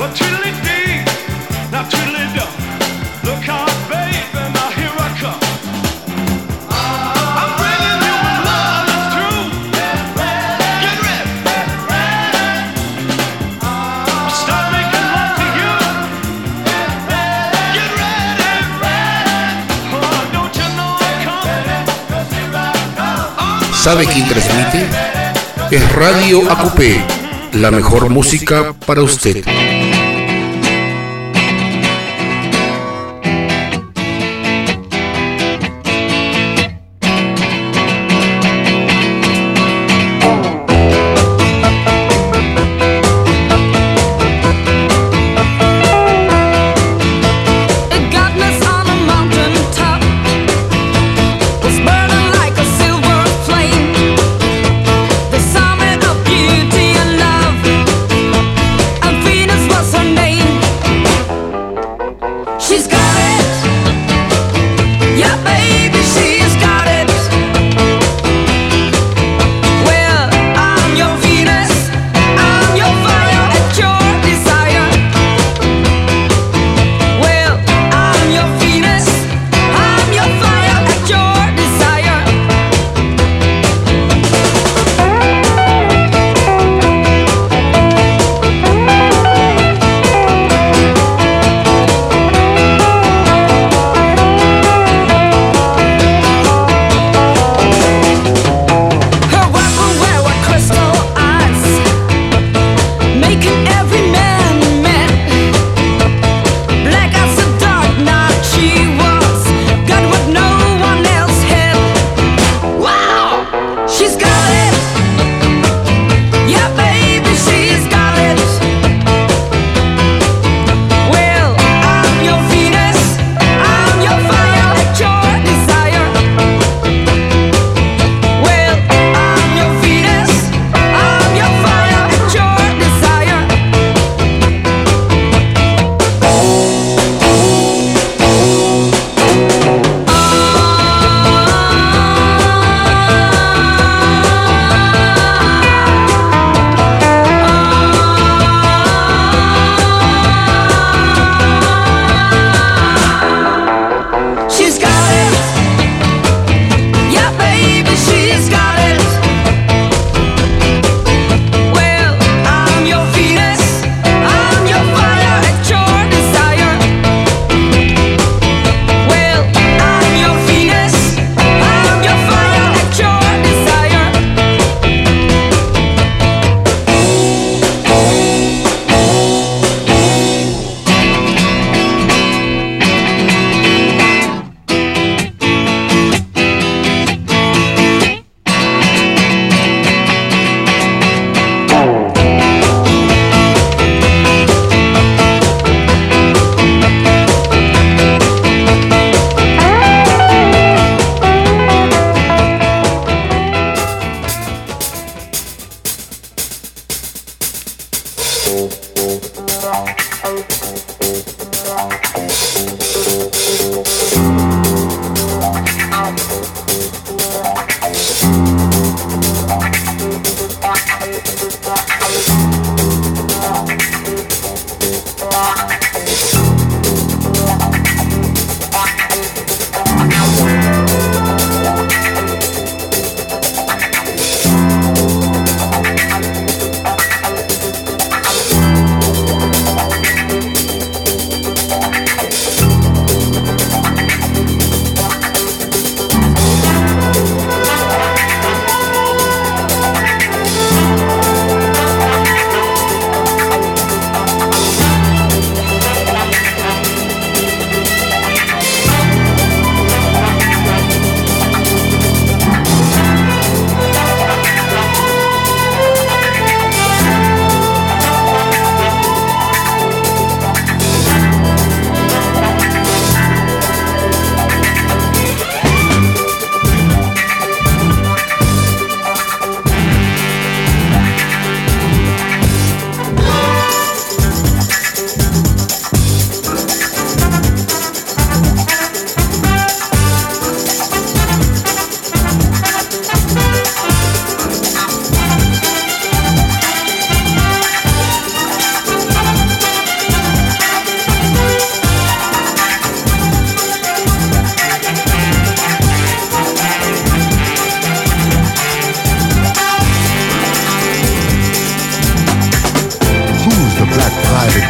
¿Sabe quién transmite? Es Radio Acupé, la mejor música para usted.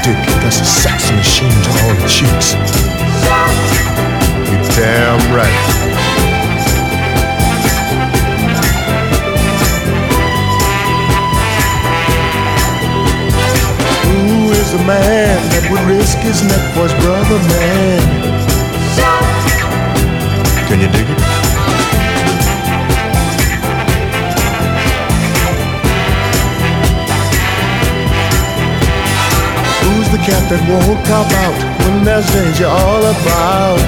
dig it. That's a sex machine to all the chicks. You're damn right. Who is the man that would risk his neck for his brother, man? Can you dig it? Who's the cat that won't cop out when there's danger all about?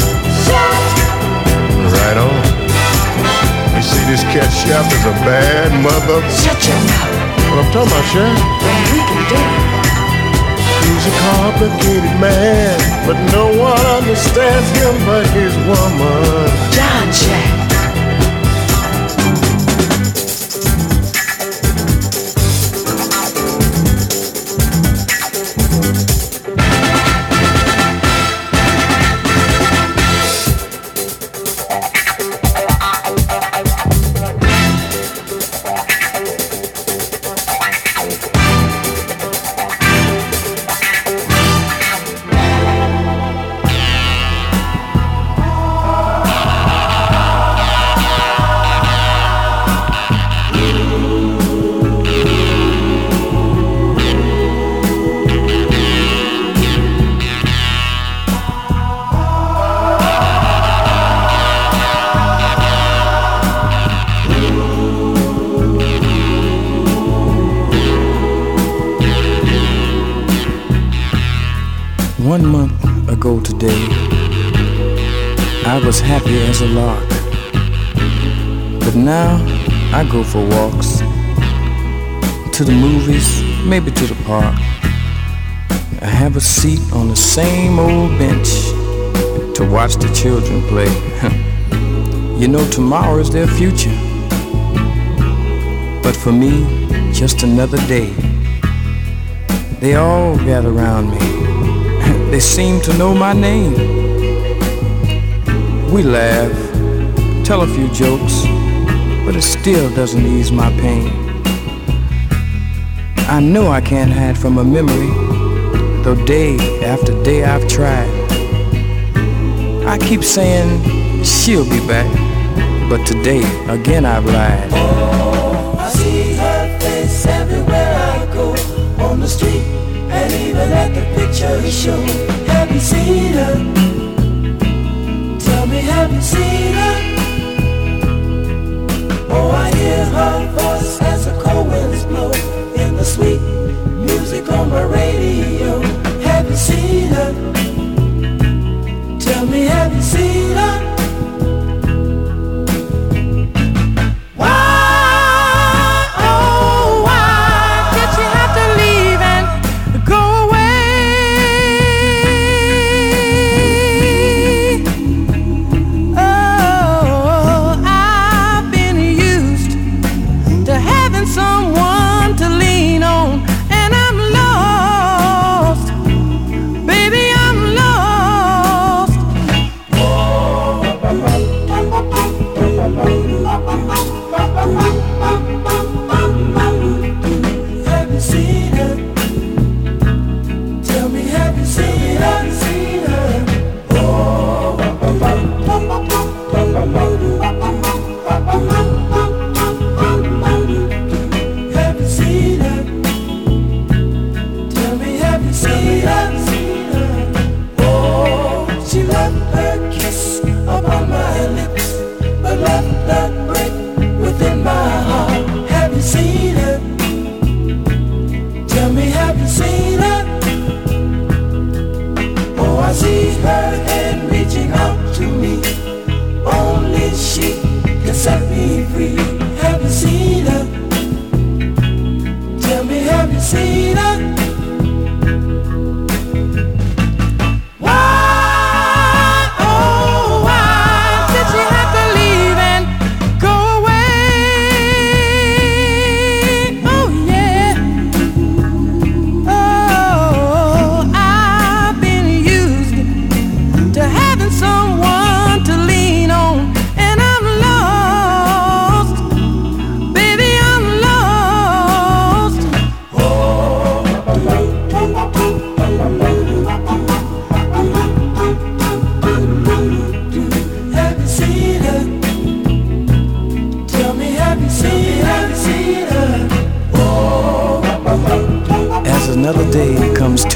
Right on. You see, this cat chef is a bad mother. Shut your mouth. What I'm talking about, Chef? Then we can do it. He's a complicated man, but no one understands him but his woman. John Jack. One month ago today, I was happy as a lark. But now I go for walks, to the movies, maybe to the park. I have a seat on the same old bench to watch the children play. You know, tomorrow is their future, but for me, just another day. They all gather around me. They seem to know my name. We laugh, tell a few jokes, but it still doesn't ease my pain. I know I can't hide from a memory, though day after day I've tried. I keep saying she'll be back, but today again I've lied. Oh, I see her face everywhere I go, on the street and even at the picture show. Have you seen her? Tell me, have you seen her? Oh, I hear her voice as the cold winds blow in the sweet music on my radio. Have you seen her? Tell me, have you seen her?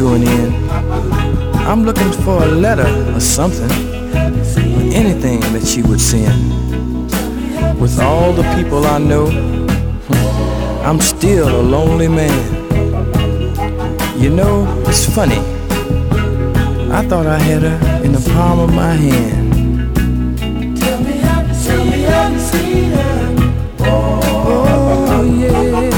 doing in. I'm looking for a letter or something, or anything that she would send. With all the people I know, I'm still a lonely man. You know, it's funny. I thought I had her in the palm of my hand. Tell me, have you seen her? Oh, yeah.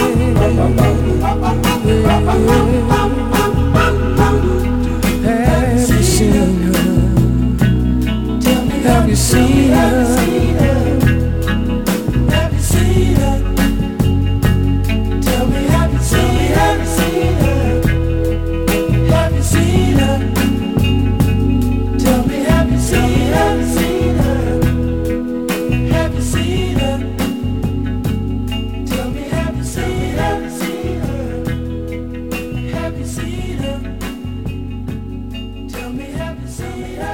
Have you seen her? Have you seen her? Have you seen her? Tell me, have you seen her? Have you seen her? Tell me, have you seen her? Have you seen her? Tell me, have you seen her? Have you seen her? Tell me, have you seen her?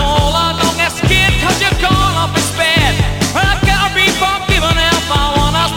Well, I gotta be forgiven if I wanna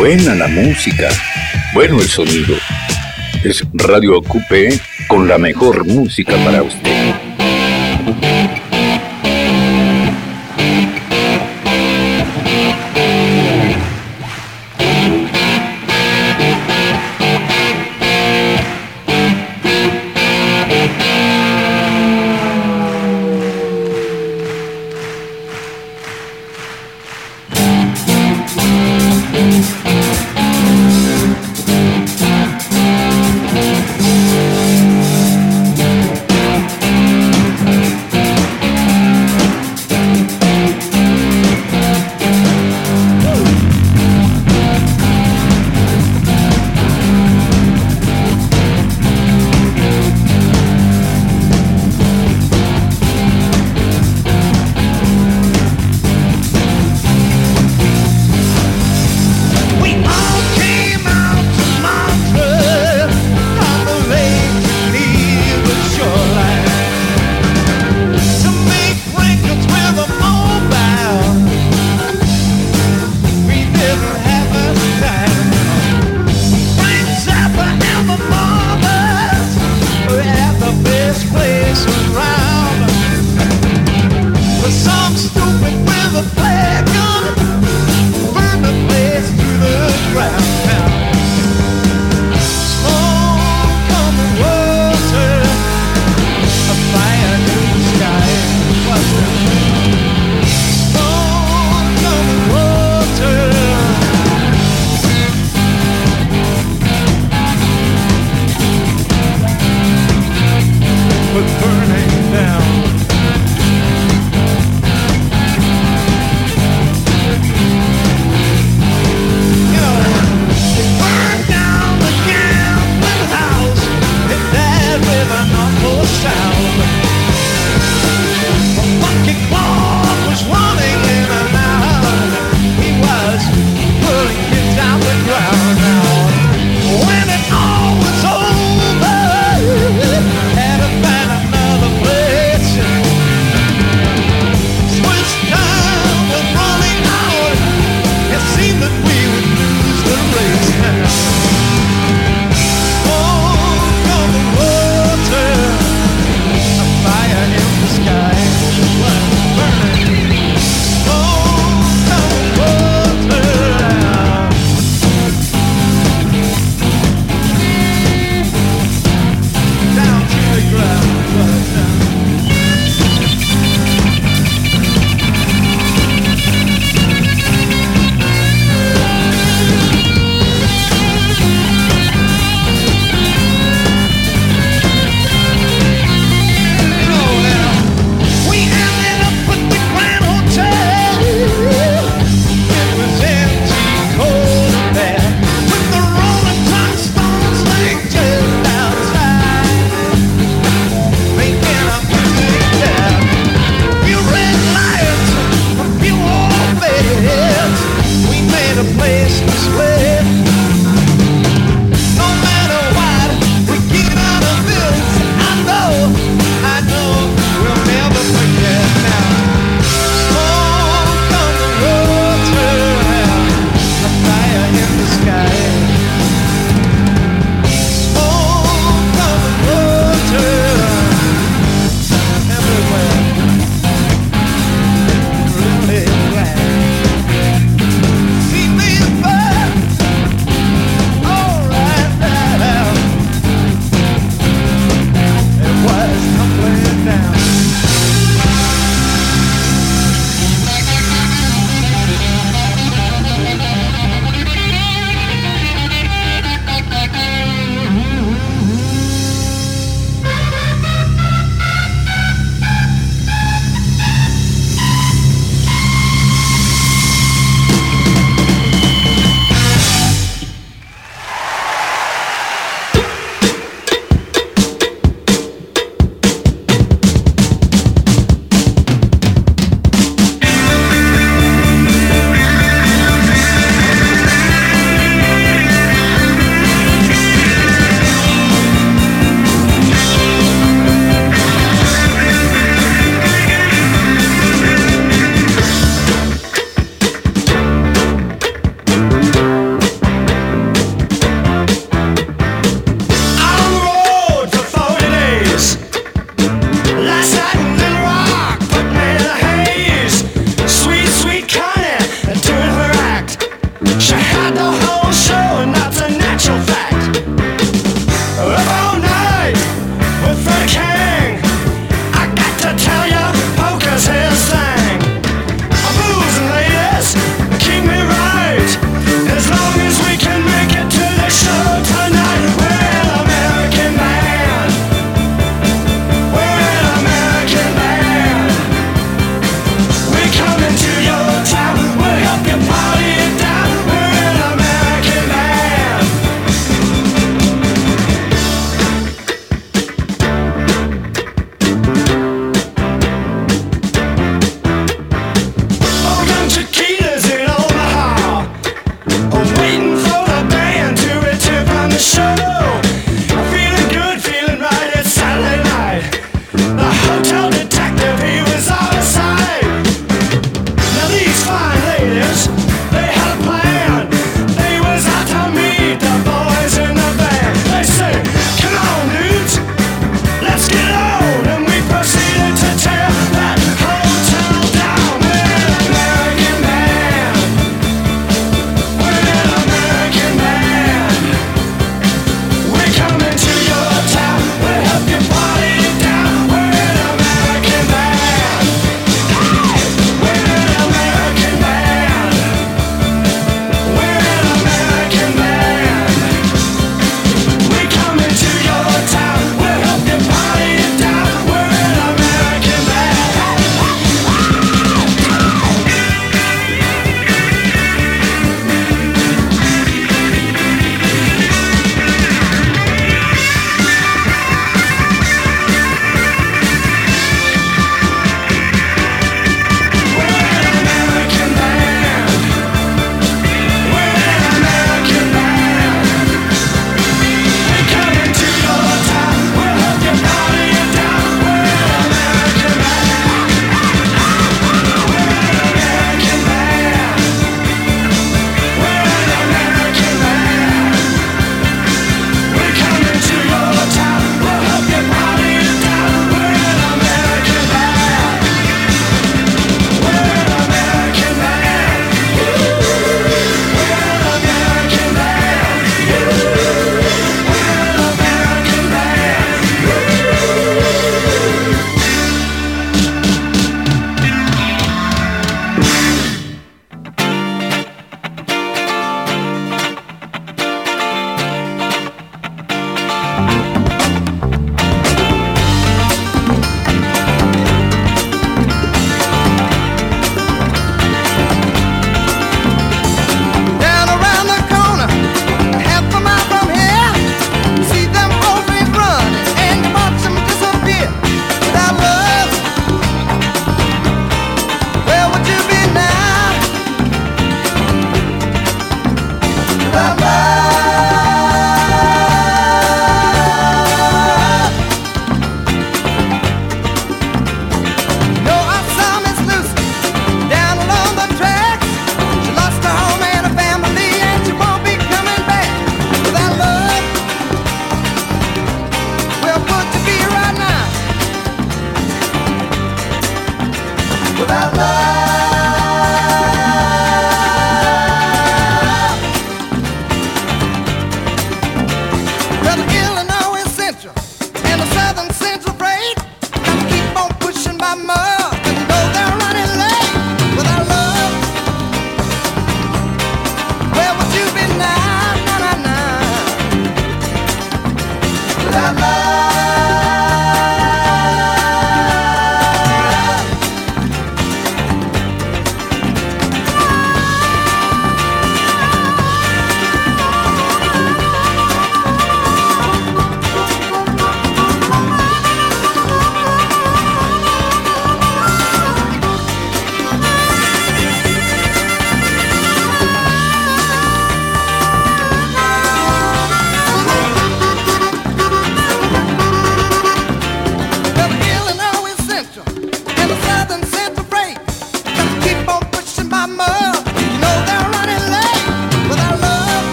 Buena la música, bueno el sonido. Es Radio Ocupe con la mejor música para usted.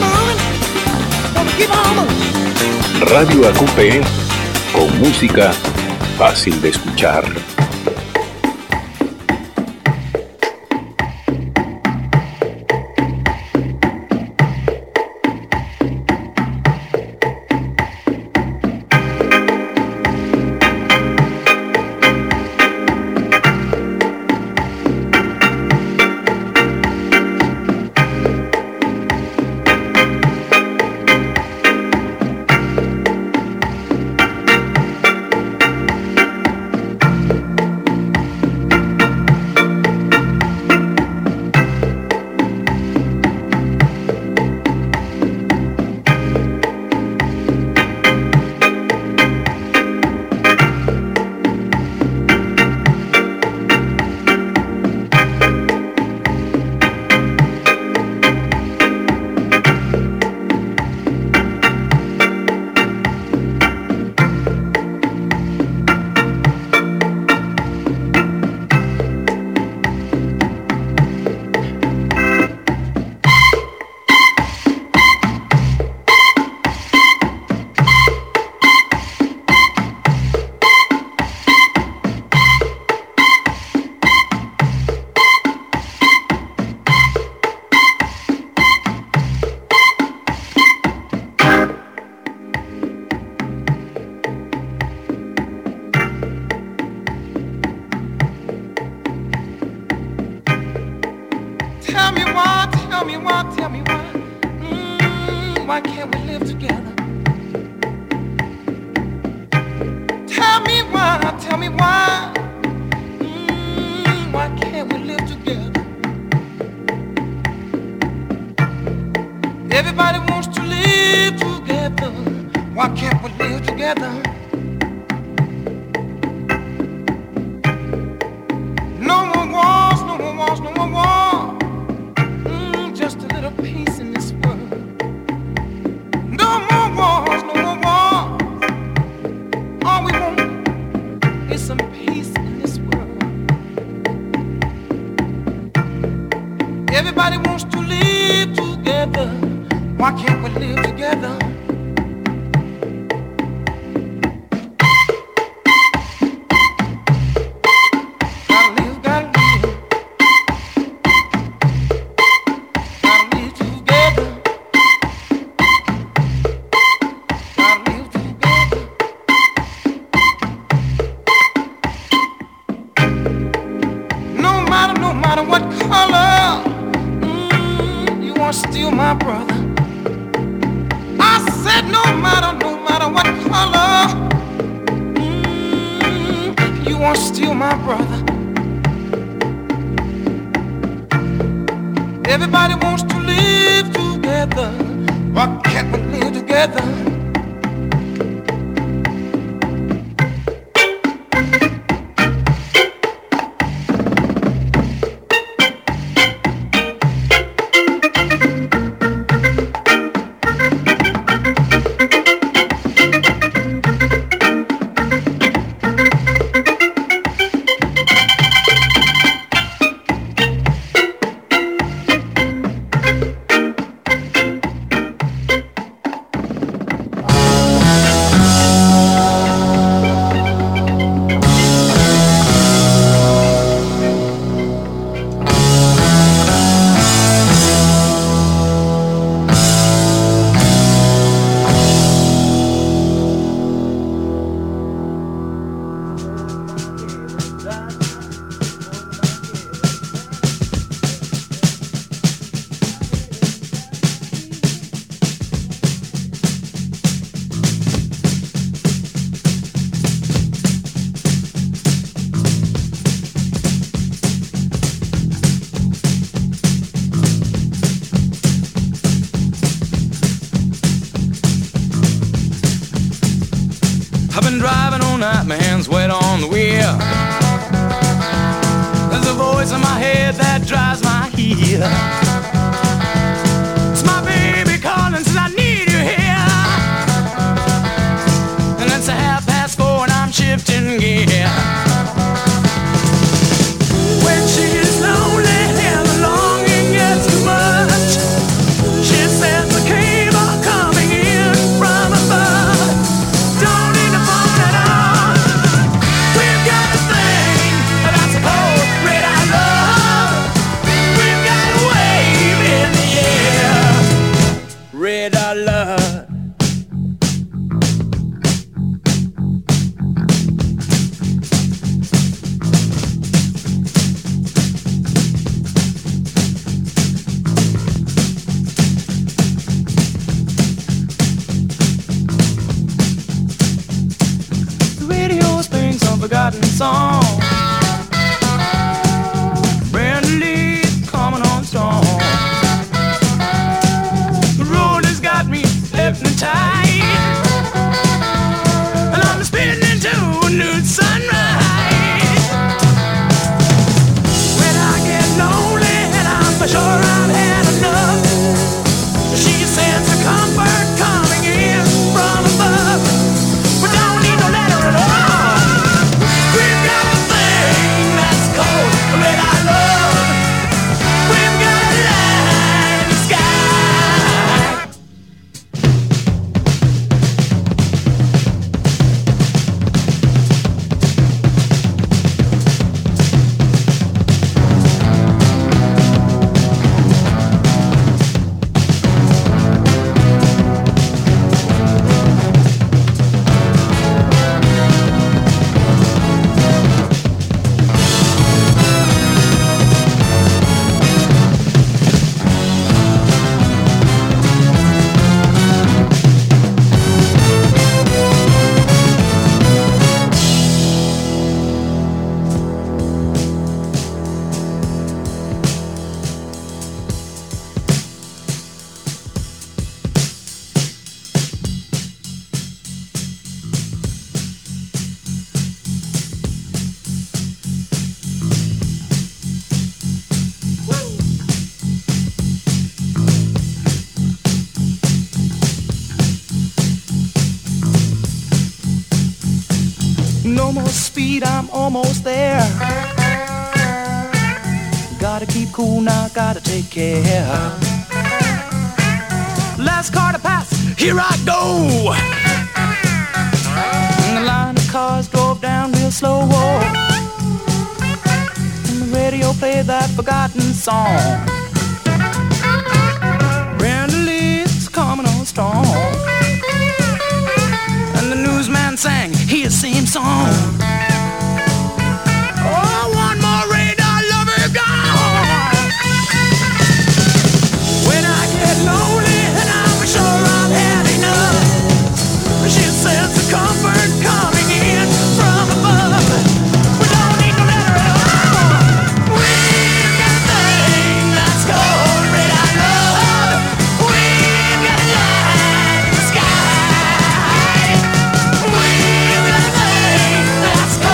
Radio AQP con música fácil de escuchar. Why can't we live together? Tell me why, why can't we live together? Everybody wants to live together. Why can't we live together? No more wars, no more wars, no more wars. Just a little peace in this world. No more wars, no more wars. All we want is some peace in this world. Everybody wants to live together. Why can't we live together? Still my brother. I said no matter what color, you are still my brother. Everybody wants to live together. Why can't we live together? I've been driving all night, my hands wet on the wheel. There's a voice in my head that drives my heel. It's my baby calling, says I need you here. And it's 4:30 and I'm shifting gear. When she's lonely and the longing gets too much, she says I can't radar love. The radio sings some forgotten song. Brand leaves coming on strong. The road has got me hypnotized, and I'm spinning to a new sunrise. When I get lonely and I'm sure I've had enough, she sends a comfort coming in from above. We don't need no letter at all. We've got the thing that's called red eye love. We've got a light in the sky. No more speed, I'm almost there. Gotta keep cool now, gotta take care. Last car to pass, here I go. And the line of cars drove down real slow. And the radio played that forgotten song. Brenda Lee's coming on strong. And the newsman sang his same song. Oh, one more radar lover gone. When I get lonely and I'm sure I've had enough, she sends the comfort coming in from above. We don't need no letter at all. We've got a thing that's called red eye love. We've got a light in the sky. We've got a thing that's called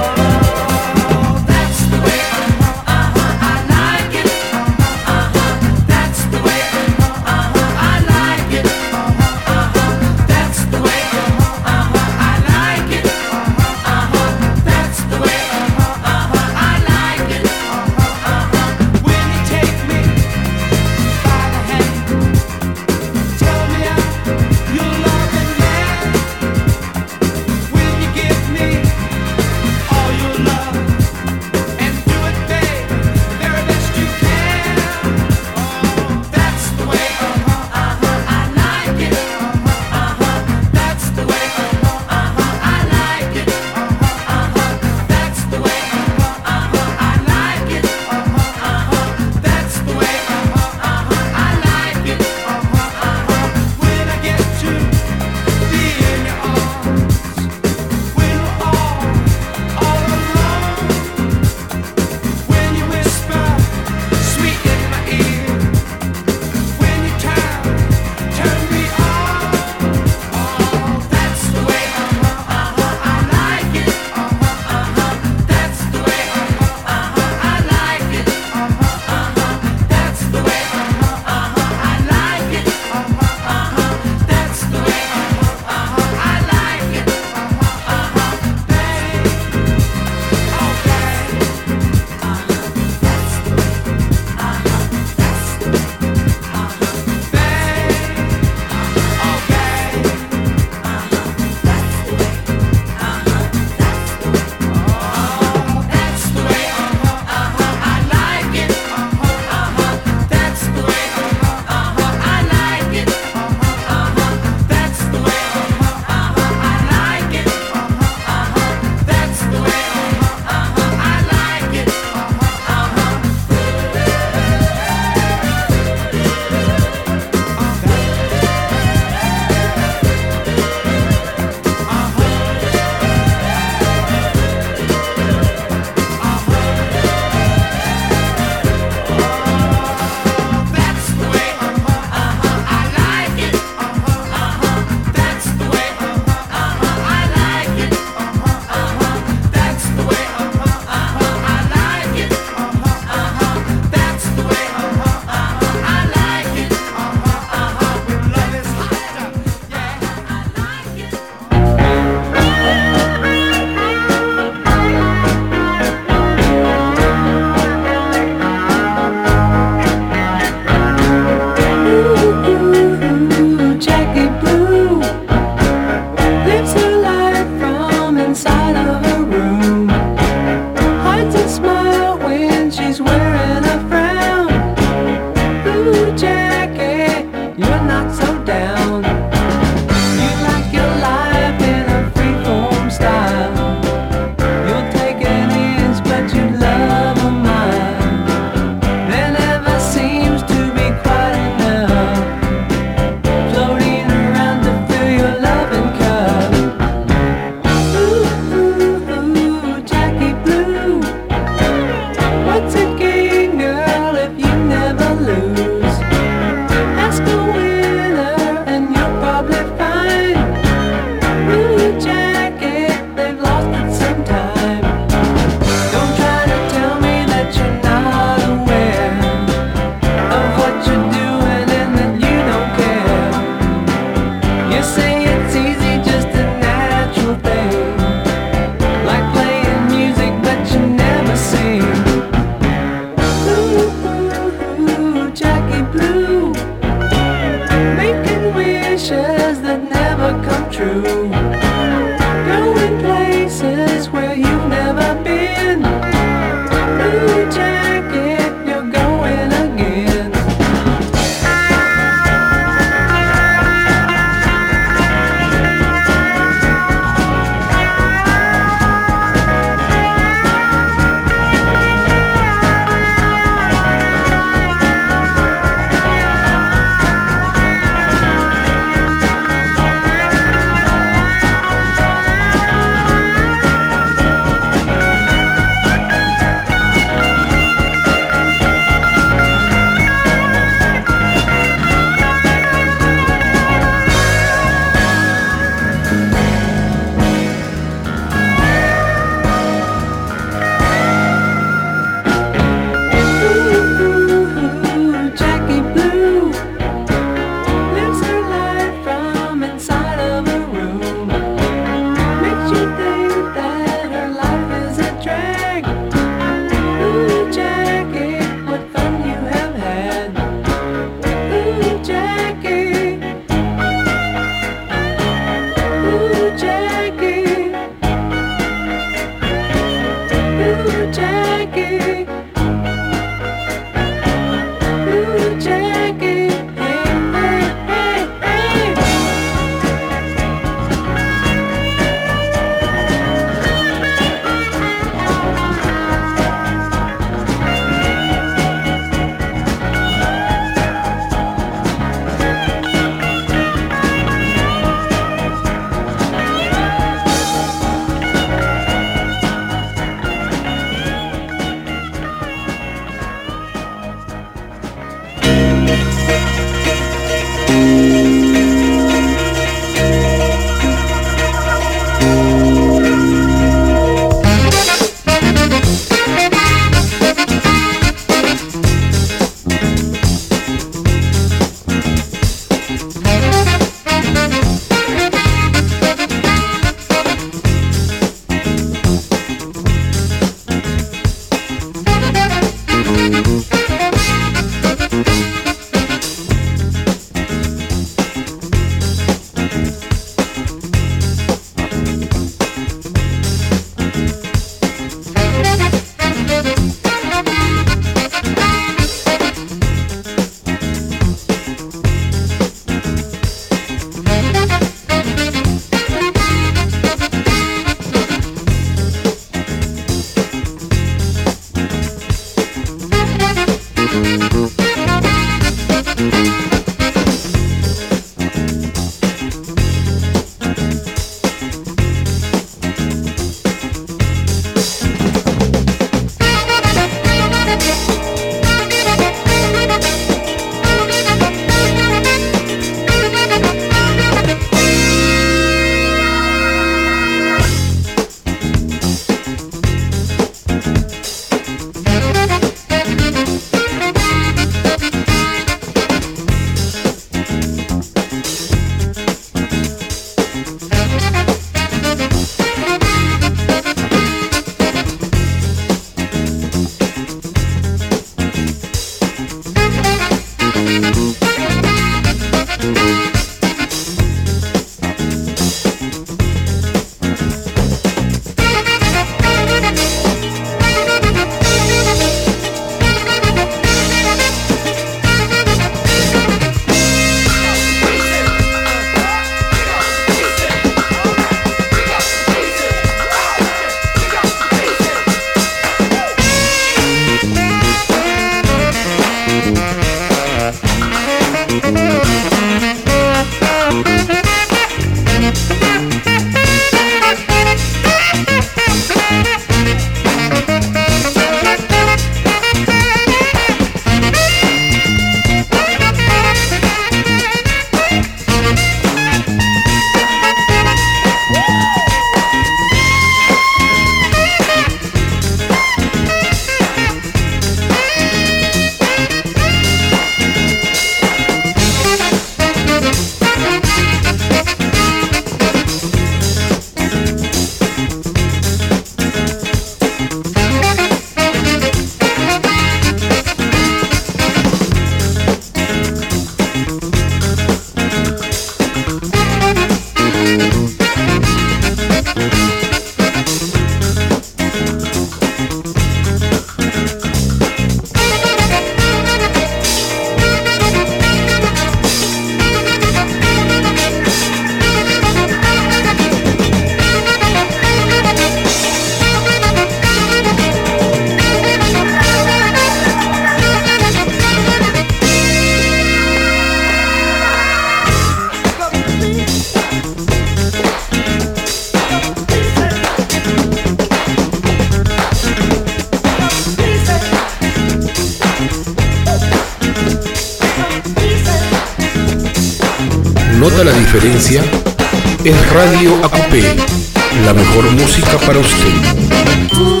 ¿Nota la diferencia? Es Radio AQP, la mejor música para usted.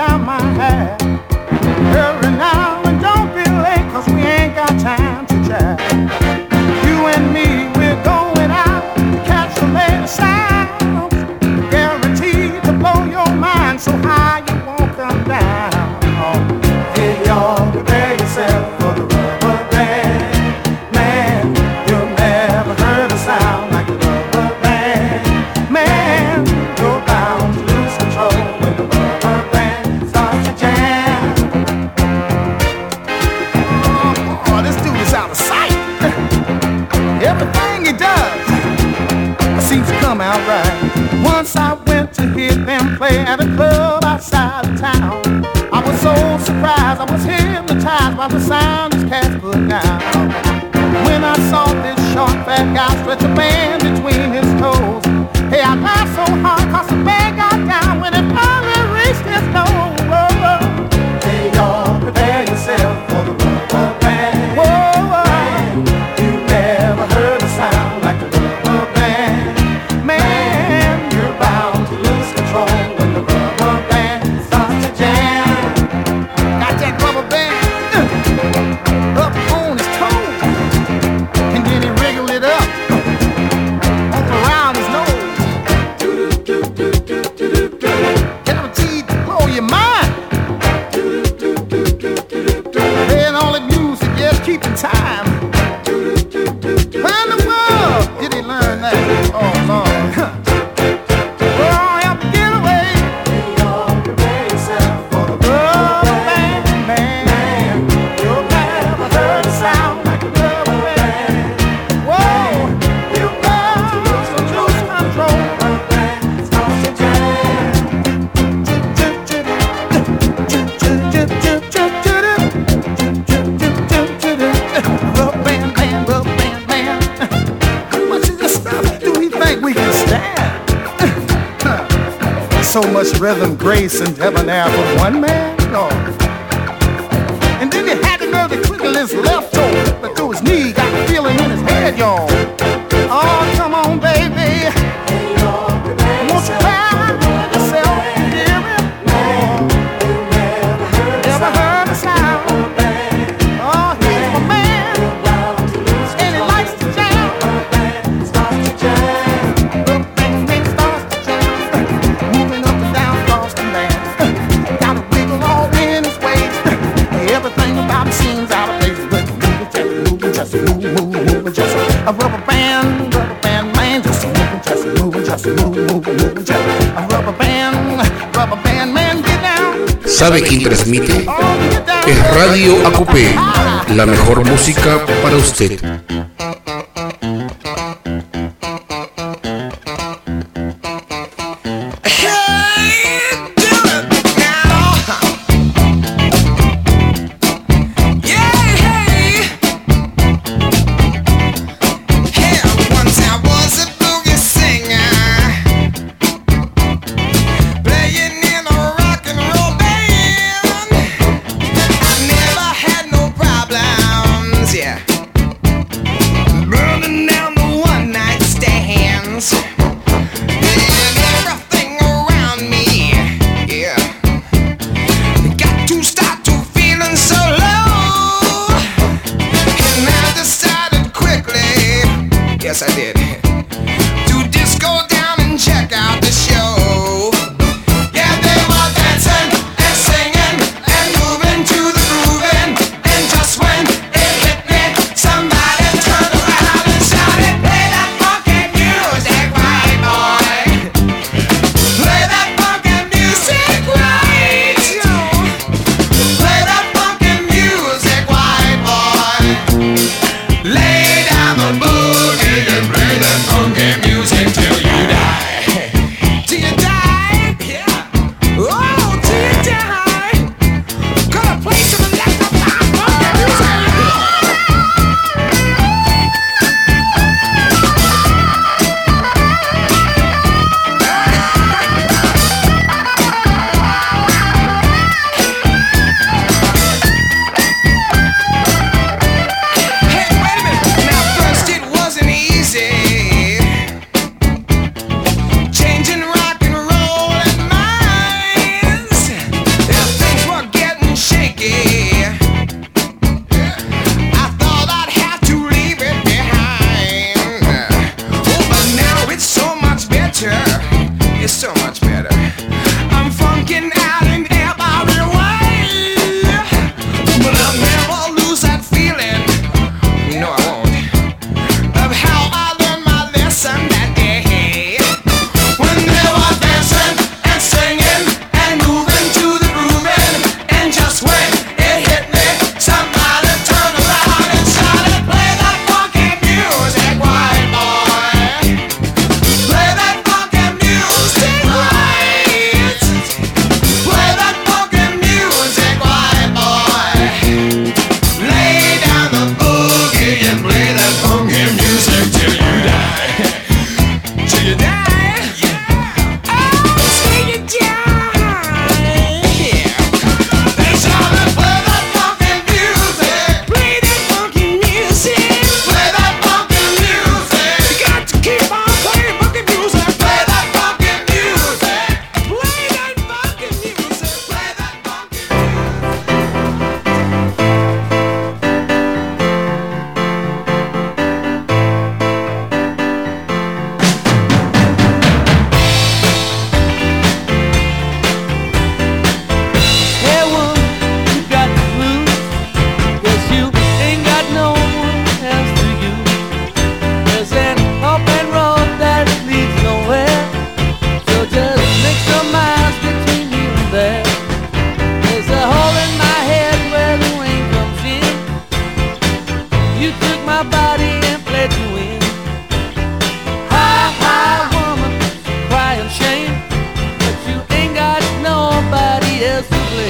around my hat. Hurry now and don't be late, 'cause we ain't got time to chat. You and me, we're going out to catch the latest sounds, guaranteed to blow your mind so high you won't come down. Hey y'all, prepare yourself for the rubber band. Man, you've never heard a sound like the rubber band. Man, you're bound to lose control when the rubber band starts to jam. Oh, this dude is out of sight. Everything he does seems to come out right. Once I went to hear them play at a club outside of town. I was so surprised, I was hypnotized by the sound these cats put down. When I saw this short fat guy stretch a band between his toes, hey, I laughed so hard 'cause the band got down when it finally reached his nose. Hey y'all, prepare yourself for the rubber band. Whoa, man, you never heard a sound like the rubber band. Man, you're bound to lose control when the rubber band starts to jam. Got that rubber band up on his toe, and then he wriggled it up around his nose. Guaranteed to blow your mind. Playing all the music, just keeping time. Where in the world did he learn that? Oh Lord. Well, help me get away. Prepare yourself for the rubber band. Man, you've never heard a sound like a rubber band. Whoa, you've got to lose control. Rubber band starts to jam. Rubber band, man, rubber band, man. How much of this stuff do we think we can stand? So much rhythm, grace, and debonair for one man? No. And then he had the nerve to twiddle his left toe, but through his knee, got the feeling in his head, y'all. Oh, come on, baby. Won't you cry yourself? Hear me? Never heard a sound. Oh, he's my man, and he likes to jam. Rubber band starts to jam. Moving up and down across the land. Got a wiggle all in his waist. Everything about him seems out of place, but moving, just moving, just a rubber band, man, just moving, just a rubber band, man, get down. ¿Sabe quién transmite? Es Radio AQP, la mejor música para usted. Yeah.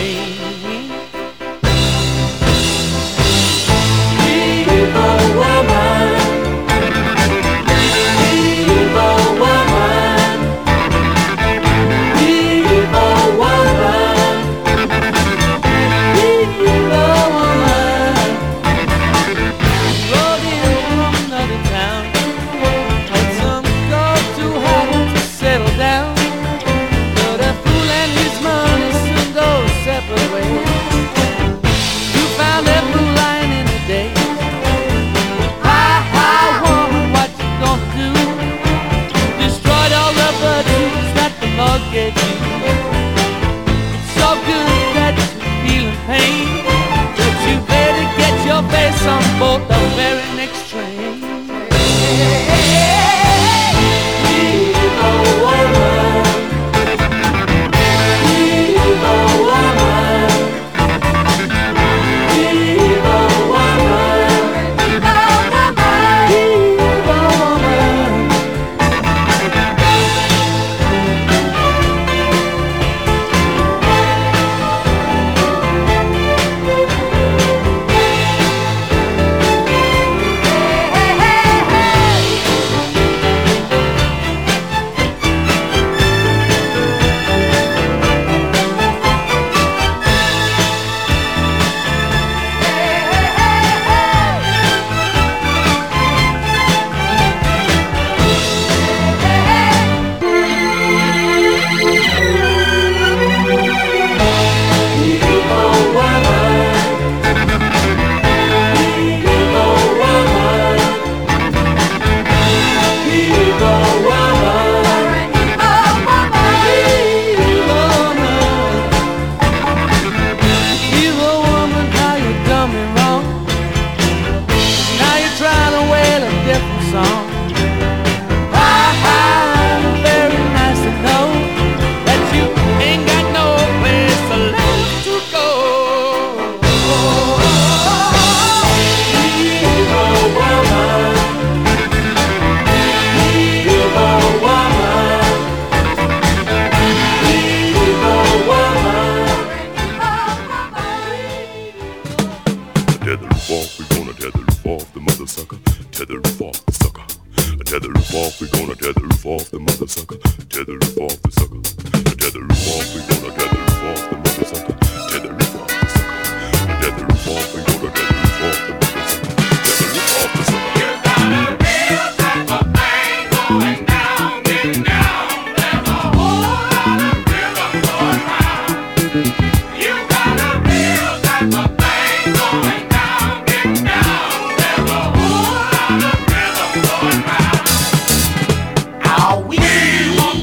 We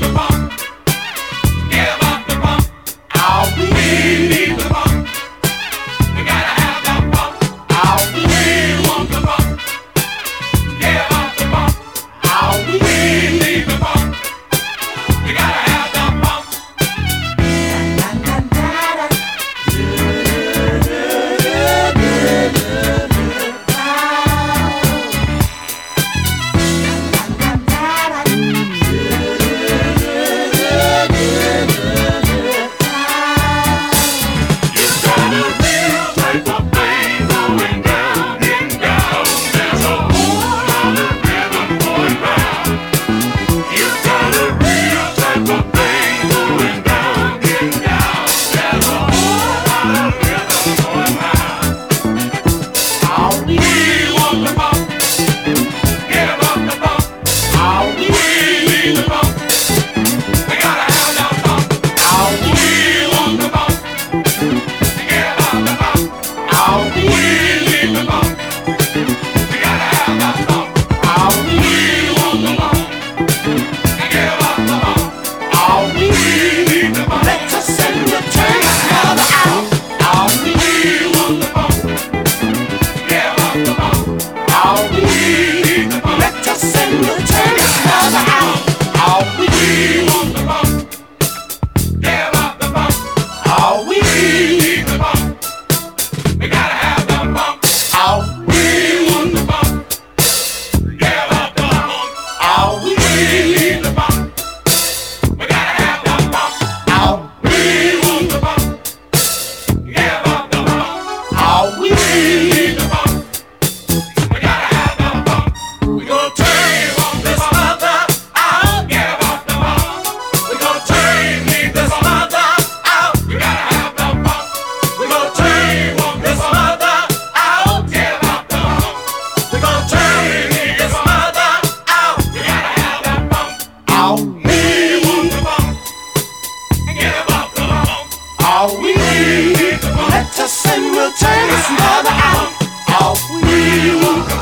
let us and we'll turn this mother out. Are we?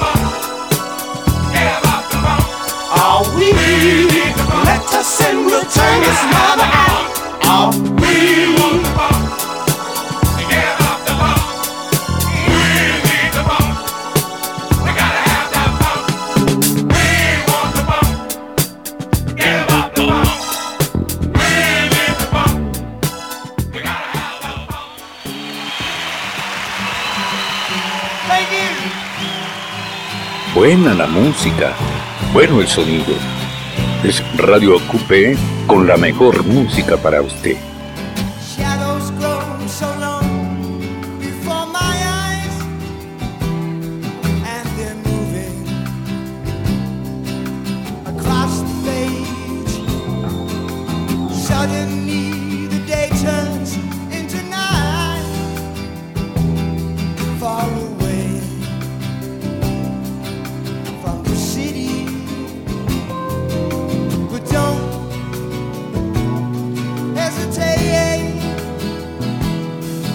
Are we? Let us and we'll turn this mother out. Are we? Buena la música, bueno el sonido. Es Radio Ocupe con la mejor música para usted. Shadows grow so long before my eyes, and they're moving across the page. Suddenly the day turns into night, far away from the city. But don't hesitate,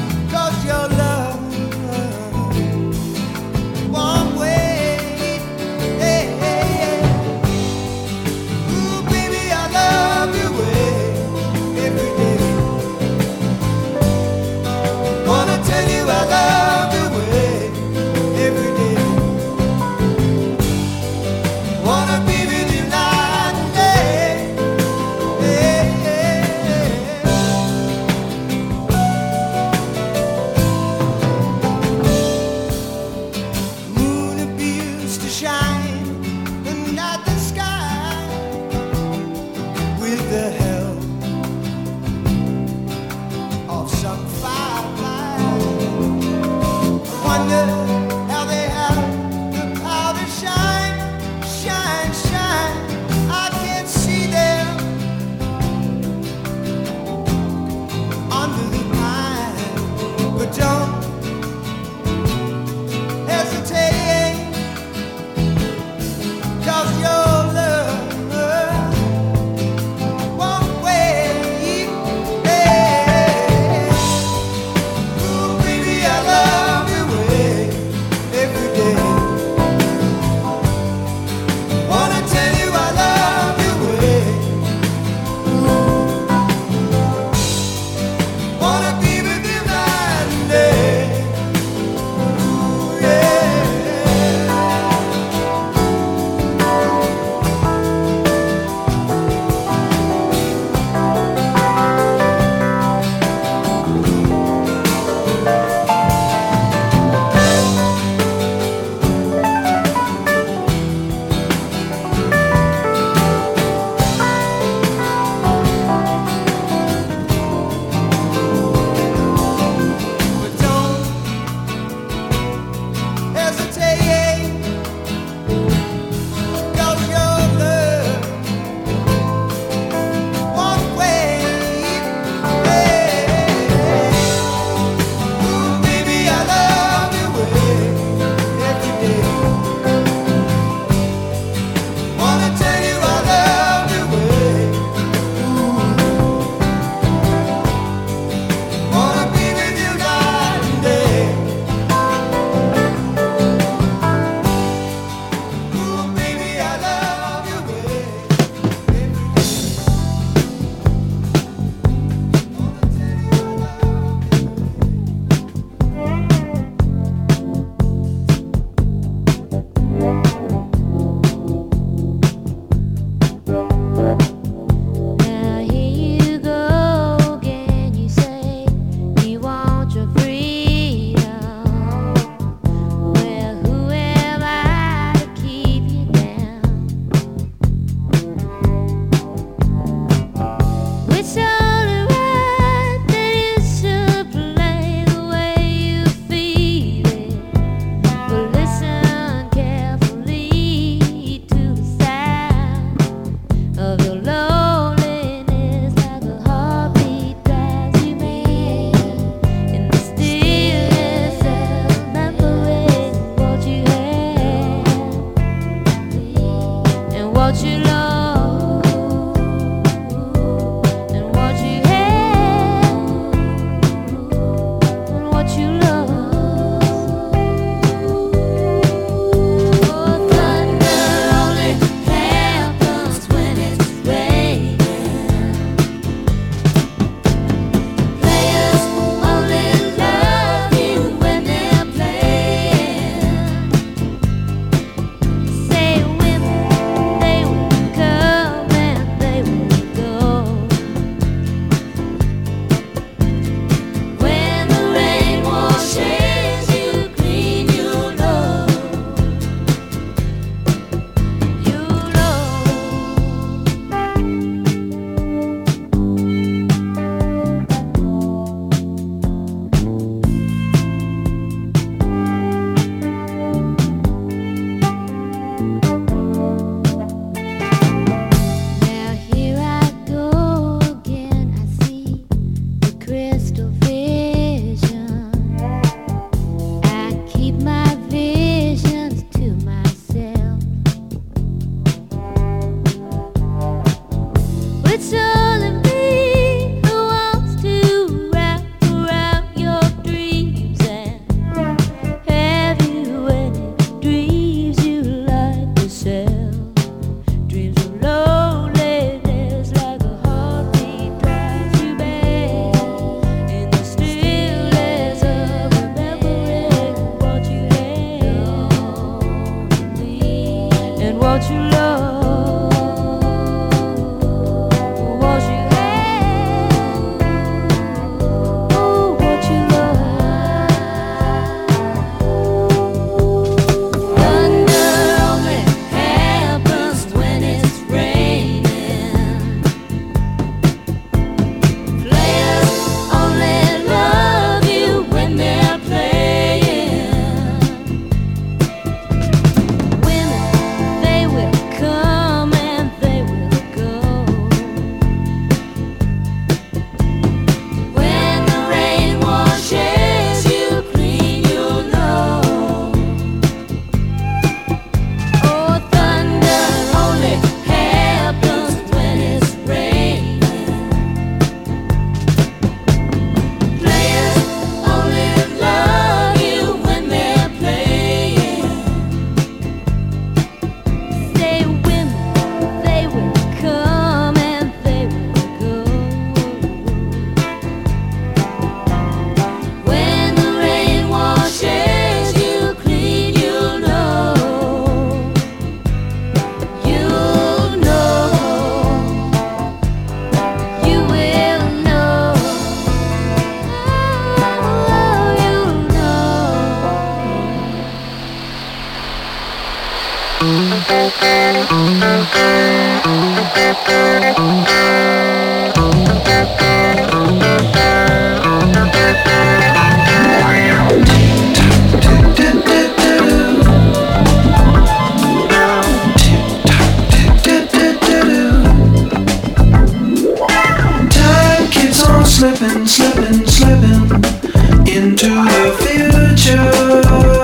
Slipping, slipping, slipping into the future.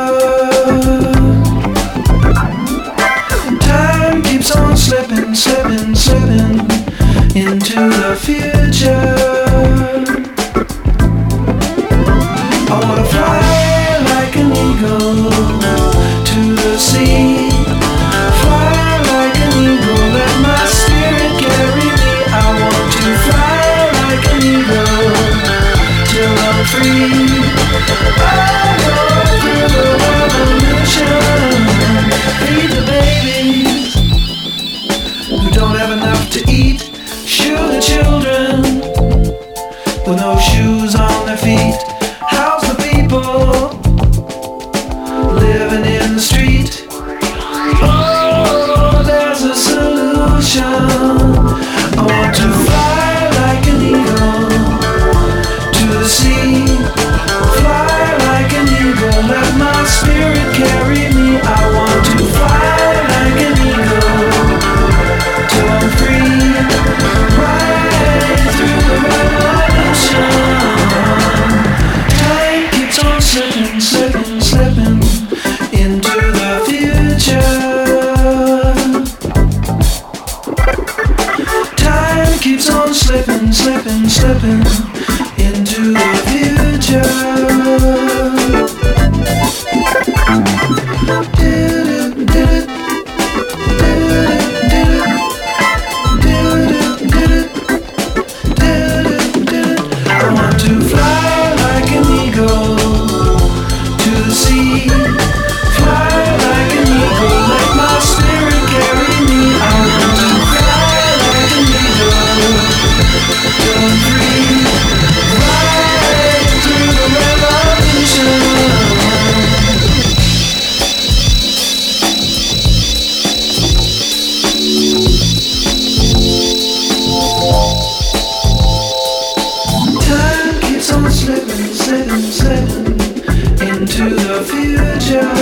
Time keeps on slipping, slipping, slipping into the future. I wanna fly like an eagle to the sea. Fly like an eagle, let my spirit carry me. I want to fly like an eagle till I'm free. I go through the revolution. Feed the babies who don't have enough to eat. Shoe the children with no shoes on their feet. House the people living in the street. Oh, there's a solution. I want to fly like an eagle to the sea. Fly like an eagle, let my spirit carry me. I want to fly like an eagle till I'm free. Right through the revolution. Time keeps on slipping, slipping, slipping into the future. Time keeps on slipping, slipping, slipping into the future. I want to fly like an eagle to the sea. Fly like an eagle, let my spirit carry me. I want to fly like an eagle till I'm free. Right through the revolution. Time keeps on slipping, slipping, slipping into the future.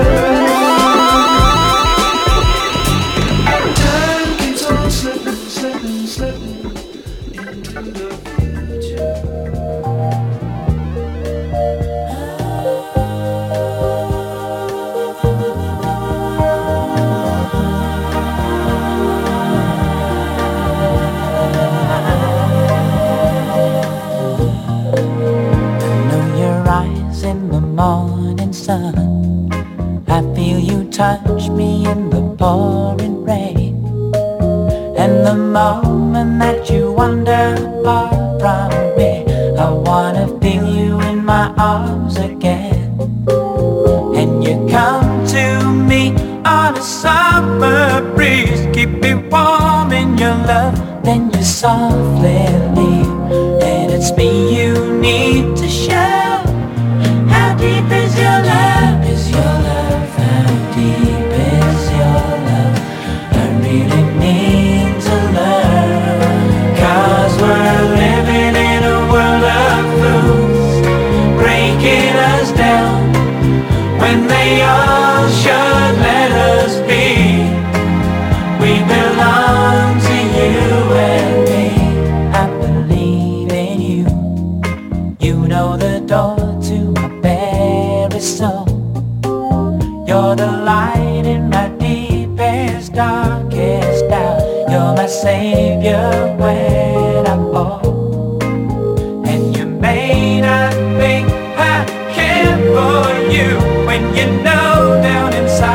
Time keeps on slipping, slipping, slipping into the future. In the morning sun, I feel you touch me in the pouring rain. And the moment that you wander far from me, I wanna feel you in my arms again. And you come to me on a summer breeze, keep me warm in your love, then you softly leave. And it's me you need to show. How deep is your love? Is your love? How deep is your love? I really need to learn. 'Cause we're living in a world of fools, breaking us down when they all should let us be. We belong to you and me. I believe in you. You know the door to my very soul. You're the light in my deepest, darkest doubt. You're my savior when I fall. And you may not think I care for you when you know down inside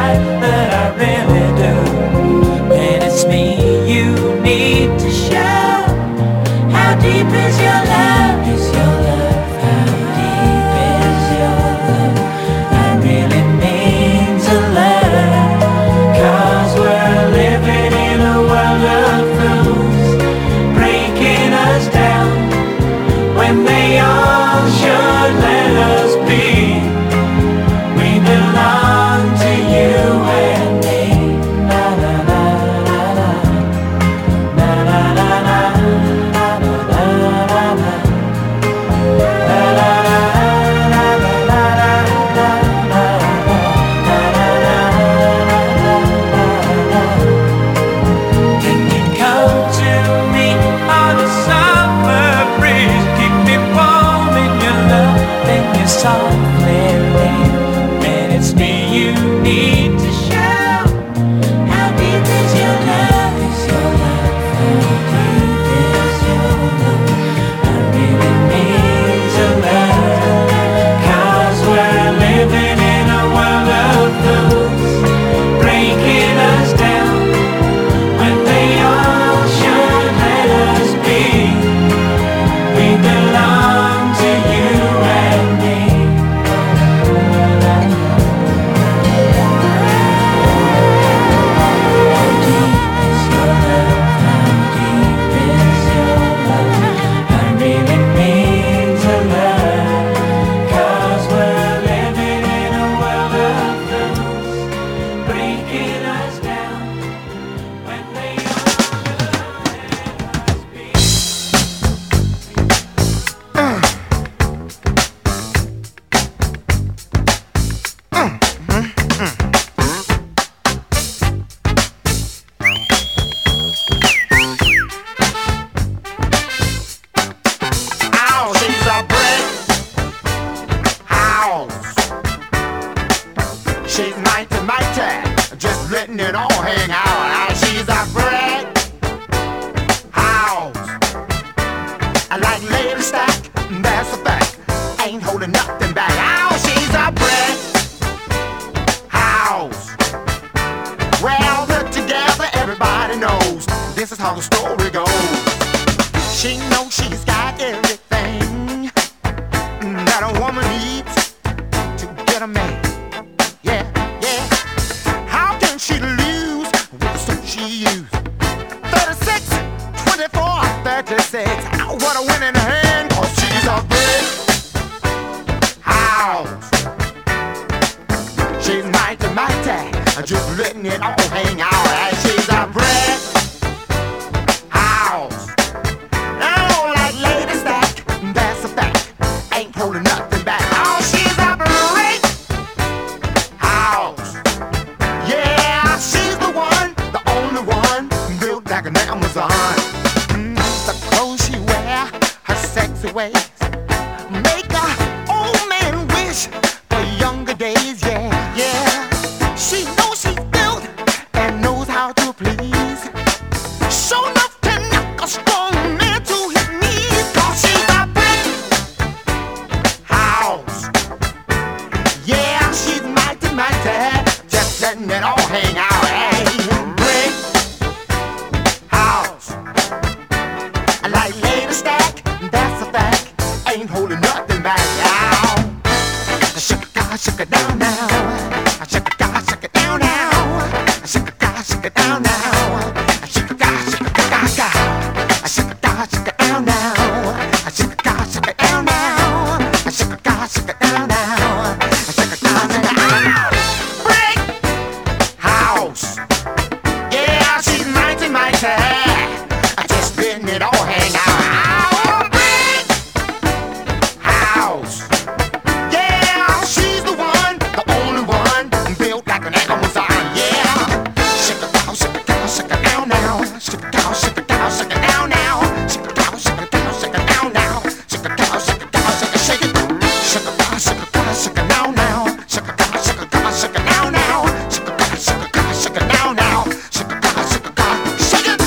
softly ring. When it's me you need to show. How deep is your love? Is your love? How deep is your love? I really need to love. 'Cause we're living in a world of fools, breaking us down when they all should let us be. We belong to you and me. How deep is your love? How deep is your love? I really mean to love. 'Cause we're living in a world of fools, breaking us down when they all should let us be. Ow, she's a brick house. She's mighty, mighty, just letting it all hang out. Ow, she's a brick house. I like lady stack, that's a fact. Ain't holding nothing back. Ow, she's a brick house. Well, put together, everybody knows this is how the story goes. She knows she's got everything that a woman needs to get a man. Yeah, yeah. How can she lose with the suit she used? 36, 24, 36. Oh, what a winning hand, 'cause she's a brick house. She's mighty, mighty, just letting it all hang out. And she's a brick house. I don't like lady stack, that's a fact. Ain't holding nothing back. Oh, she's a brick house. Yeah, she's the one, the only one, built like an Amazon. The clothes she wear, her sexy ways, make a old man wish for younger days. Yeah, yeah. She knows she's built and knows how to please. Show enough to knock a strong man to his knees. 'Cause she's a brick house. Yeah, she's mighty, mighty, just letting it all hang out. Hey, brick house. I like lady stack, that's a fact. Ain't holding nothing back. Ow. Shake it down now. Shake it down now. Shake it down now. Shake it down now. Shake it down now. Shake it down now. Shake it down now. Brick house. Yeah, she's mighty, mighty. Just letting it all hang out. Ow, brick house. Yeah, she's the one, the only one, built like an Amazon. Yeah. Shake it down, shake it down, shake it down now. Shake it down, shake it down, shake it down now. Shake it down, shake it down, shake it down now. Shake it down, shake it down, shake it, shake it. Shake it down, shake it down, shake it down now. Shake it down, shake it down, shake it down now. Shake it down, shake it down, shake it down now. Shake it down, shake it down, shake it.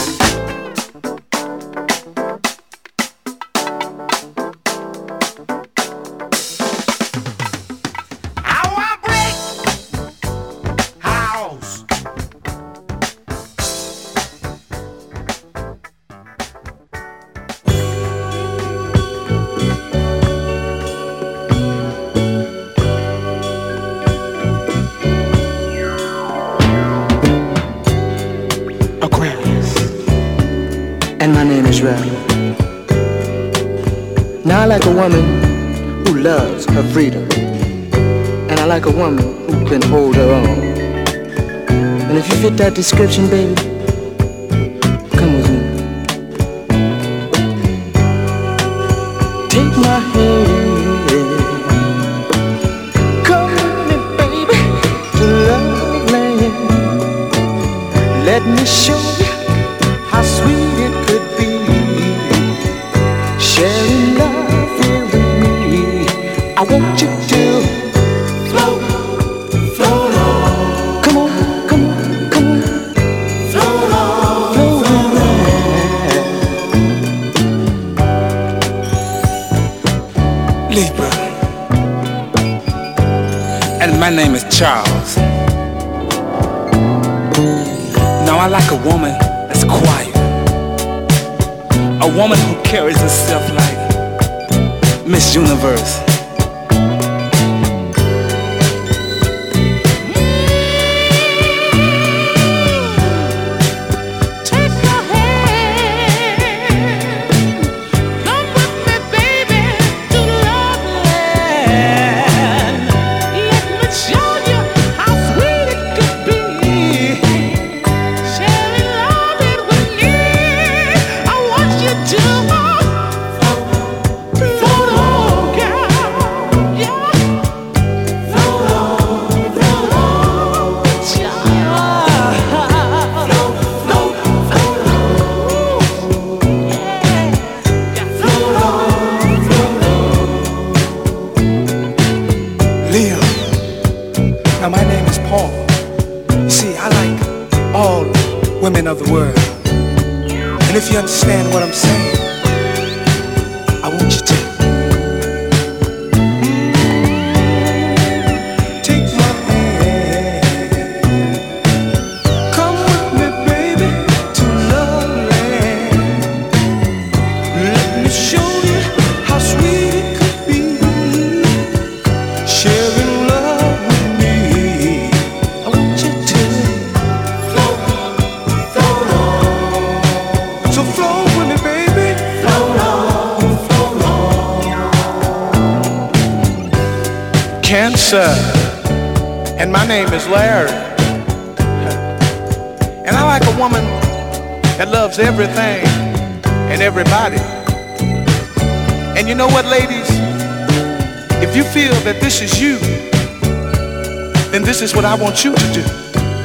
Our brick house. Aquarius, and my name is Ralph. Now I like a woman who loves her freedom, and I like a woman who can hold her own. And if you fit that description, baby, come with me. Take my hand, come with me, baby, to love land. Let me show you how sweet it could be, sharing love here with me. I want you to and my name is Charles. Now I like a woman that's quiet, a woman who carries herself like Miss Universe. Of the world. And if you understand what I'm saying, I want you to take my hand. Come with me, baby, to Love Land. Let me show you how sweet it could be, sharing love with me. I want you to Cancer, and my name is Larry. And I like a woman that loves everything and everybody. And you know what, ladies? If you feel that this is you, then this is what I want you to do.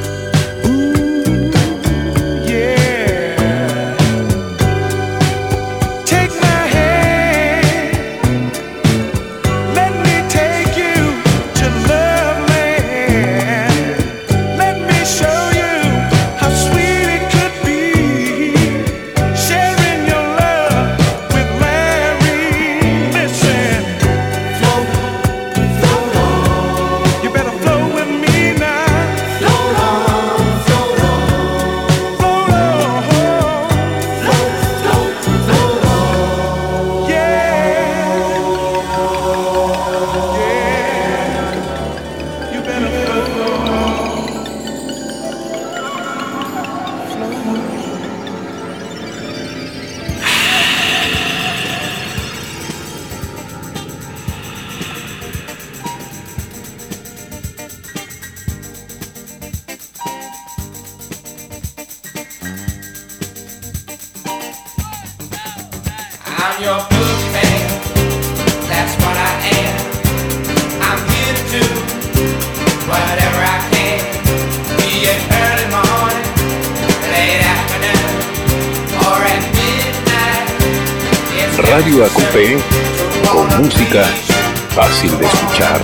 I'm your boogeyman, that's what I am. I'm here to do whatever I can. Be it early morning, late afternoon, or at midnight. Radio ACUPE, con música fácil de escuchar.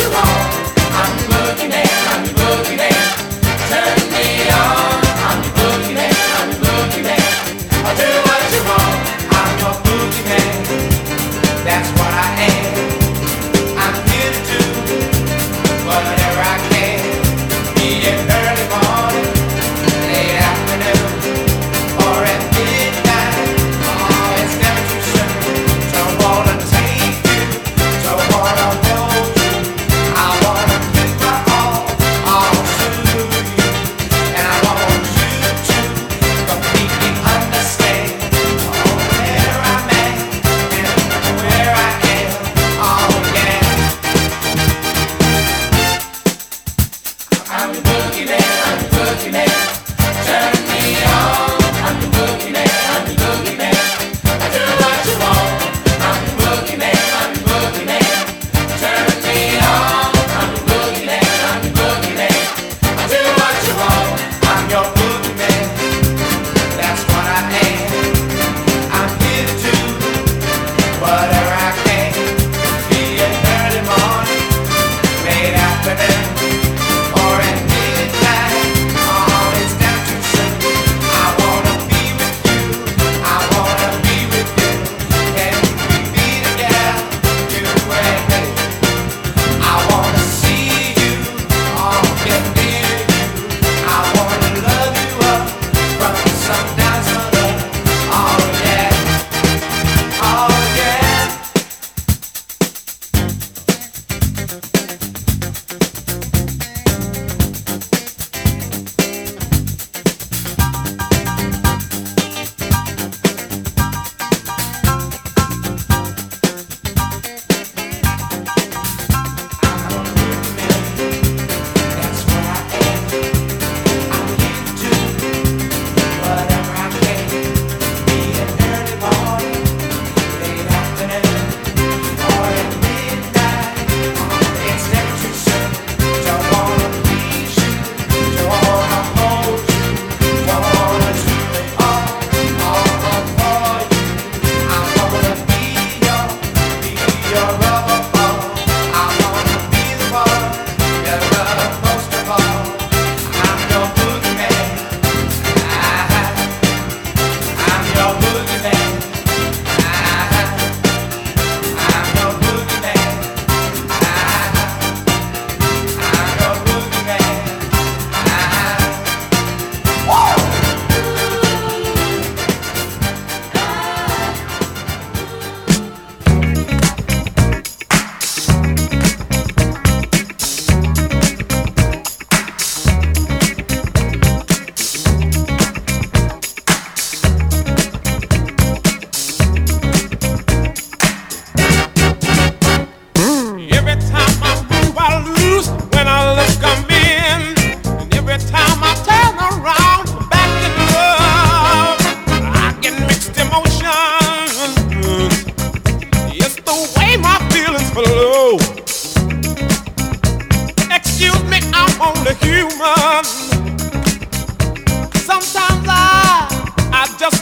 I'm the boogeyman.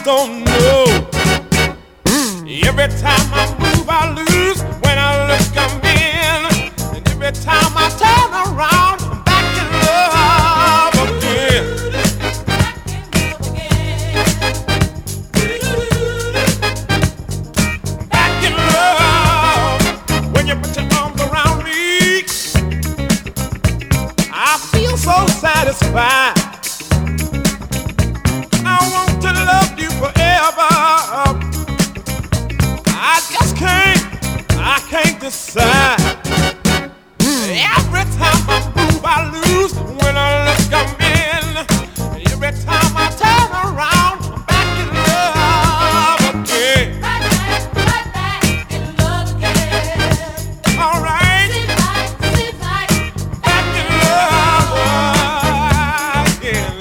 don't know. Every time I move, I lose. When I look, I'm in. And every time I turn around, I'm back in love again. Back in love. When you put your arms around me, I feel so satisfied. I want to love you forever. I can't decide. Every time I move, I lose. When I look, I'm in. Every time I turn around, I'm back in love again. Back in love again. All right. Back in love again.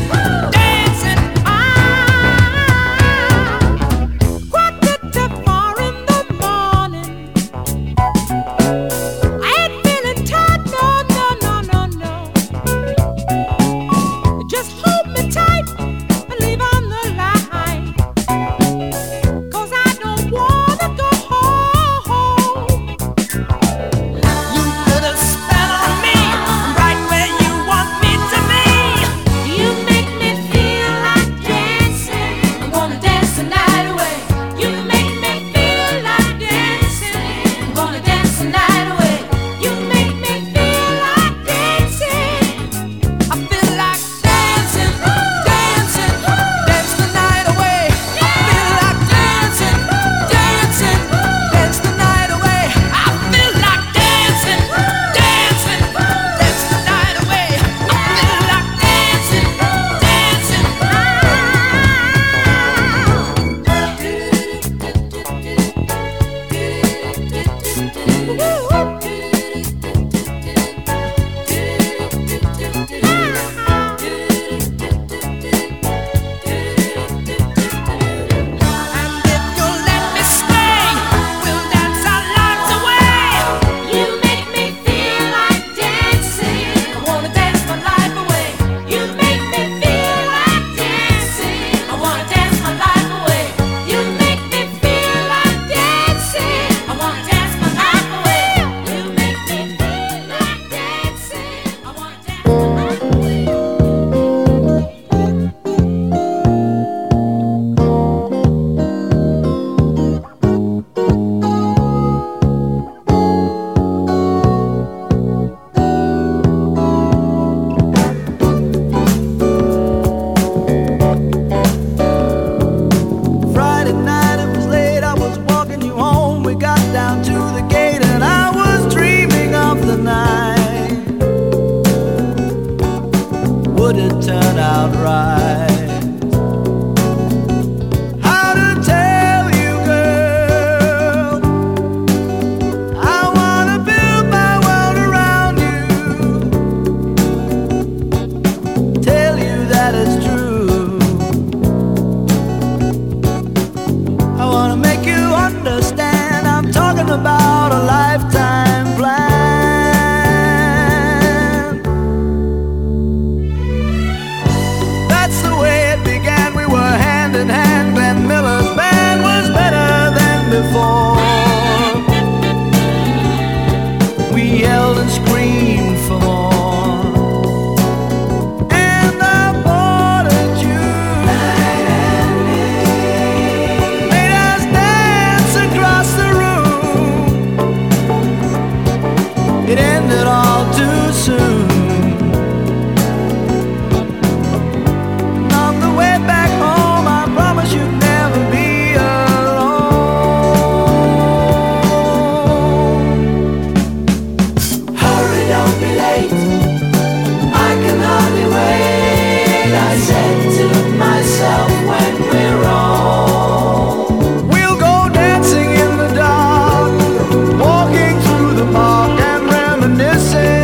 Far ended all too soon. And on the way back home, I promise you'd never be alone. Hurry, don't be late. I can hardly wait. I said to myself when we're old. We'll go dancing in the dark, walking through the park and reminiscing.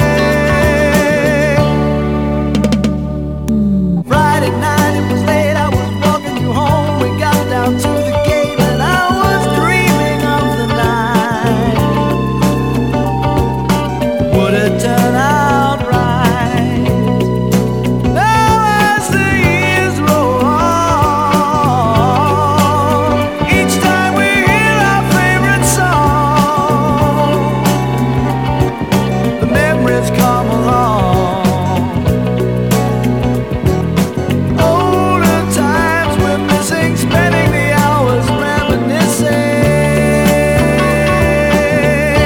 Friday night, it was late, I was walking you home. We got down to the gate and I was dreaming of the night. Would it turn out right? Now as the years roll on, each time we hear our favorite song, the memories come along. Older times we're missing, spending the hours reminiscing.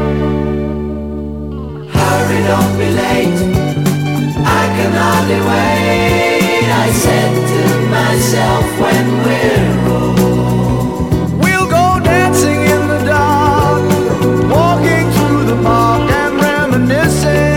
Hurry, don't be late. I can hardly wait. I said to myself when we're old. We'll go dancing in the dark, walking through the park and reminiscing.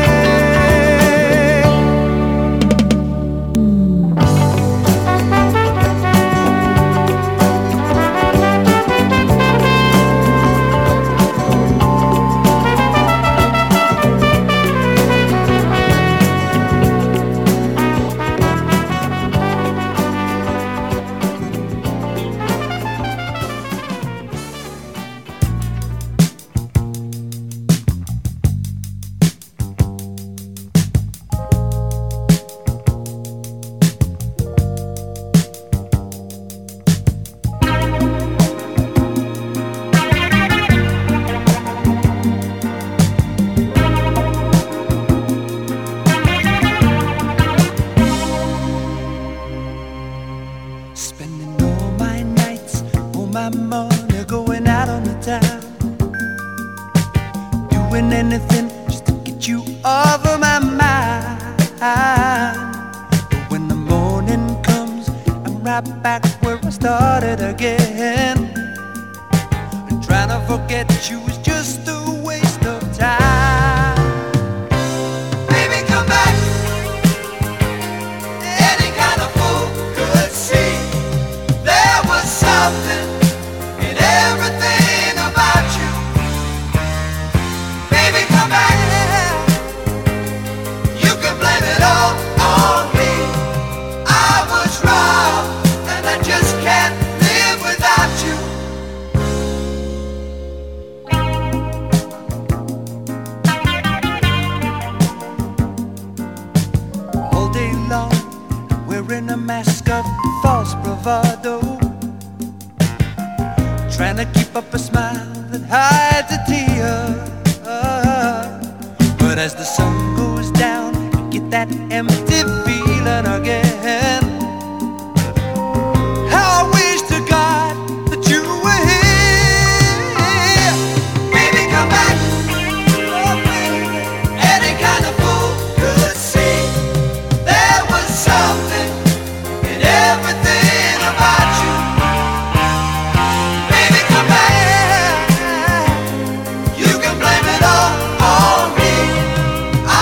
Spending all my nights, all my money going out on the town, doing anything just to get you off of my mind. But when the morning comes, I'm right back where I started again. And trying to forget you is just a waste of time. Baby, come back. Any kind of fool could see there was something in everything about you. Baby, come back. You can blame it all on me. I was wrong, and I just can't live without you. All day long, wearing a mask of false bravado, trying to keep up a smile that hides a tear. But as the sun goes down, I get that empty feeling again. How I wish to God that you were here. Baby, come back. Oh, baby. Any kind of fool could see there was something in everything about you. Baby, come back. You can blame it all on me.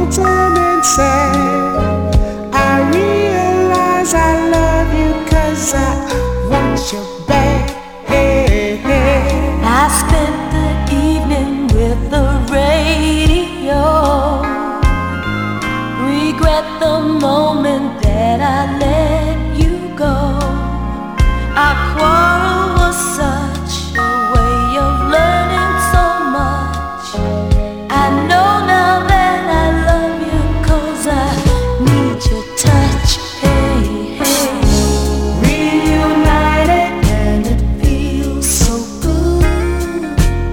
lonesome and sad, I realize I love you 'cause I want you back. I spent the evening with the radio. Regret the moment that I let you go. Our quarrel was such a way of learning so much. I know now that I love you 'cause I need your touch. Hey, hey. Reunited and it feels so good.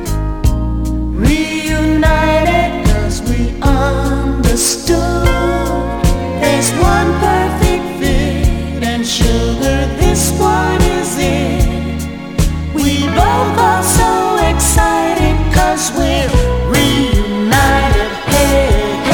Reunited 'cause we understood. There's one perfect fit and sugar, this one is it. We both are so excited 'cause we're reunited. Hey,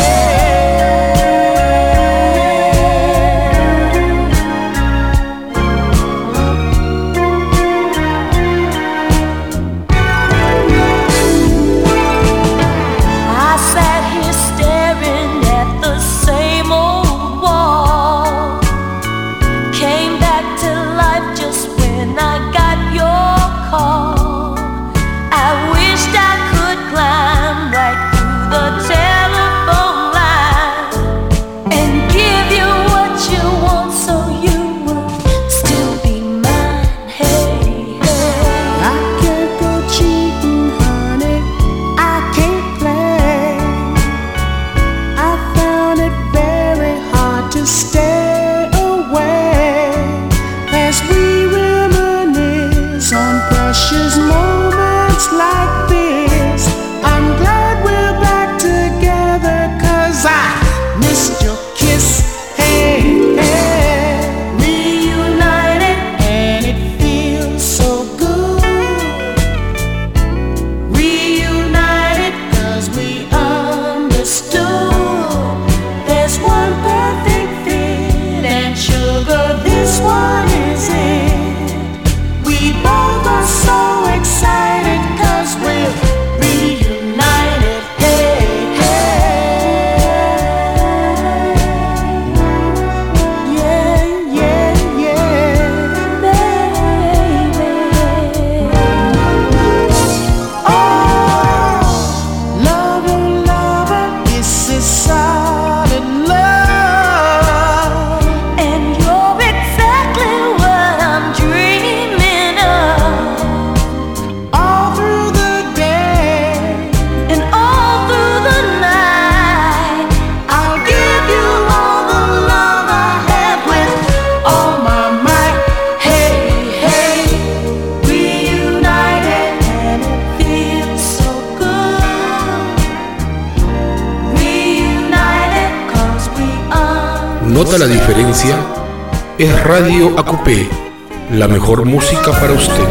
I sat here staring at the same old wall. Came back to life just when I got your call. I wished I could climb right through the telephone line and give you what you want so you would still be mine. Hey, hey. I can't go cheating, honey. I can't play. I found it very hard to stay away as we reminisce on precious moments like this. I'm glad we're back together 'cause I missed your kiss. Hey, hey. Reunited And it feels so good. Reunited 'cause we understood. There's one perfect fit and sugar, this one is it. We both are so excited 'cause we're reunited. Hey, hey. Yeah, yeah, yeah. Baby. Oh, lover, lover, this is solid love. And you're exactly what I'm dreaming of. All through the day And all through the night, I'll give you all the love I have with all my might. hey, hey, reunited and it feels so good. Reunited 'cause we are. ¿Nota la diferencia? Es Radio AQP, la mejor música para usted.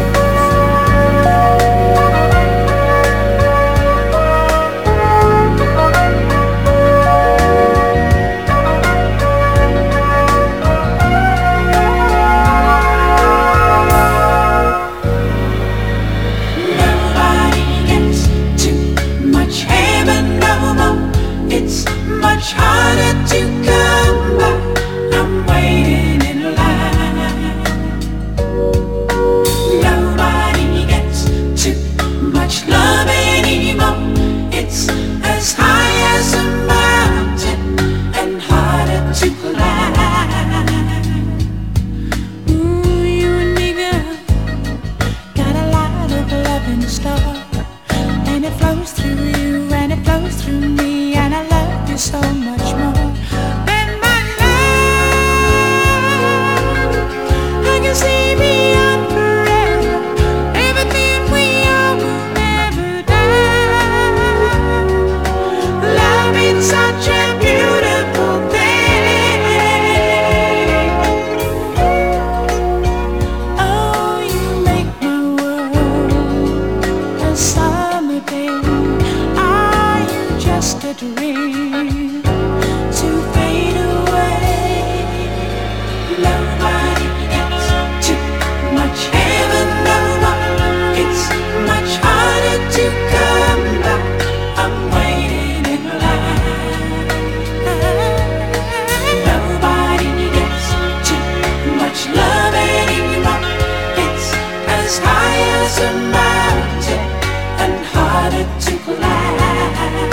Nobody gets too much heaven no more. It's much harder to come by. I'm waiting in line. Nobody gets too much love anymore. It's as high as a mountain and harder to climb. Ooh, you and me, girl, got a lot of love in store, and it flows through you and it flows through me, and I love you so much more than my life. I can see beyond forever, everything we are will never die. Love is such a beautiful thing. Oh, you make my world a summer day. a mountain and harder to climb.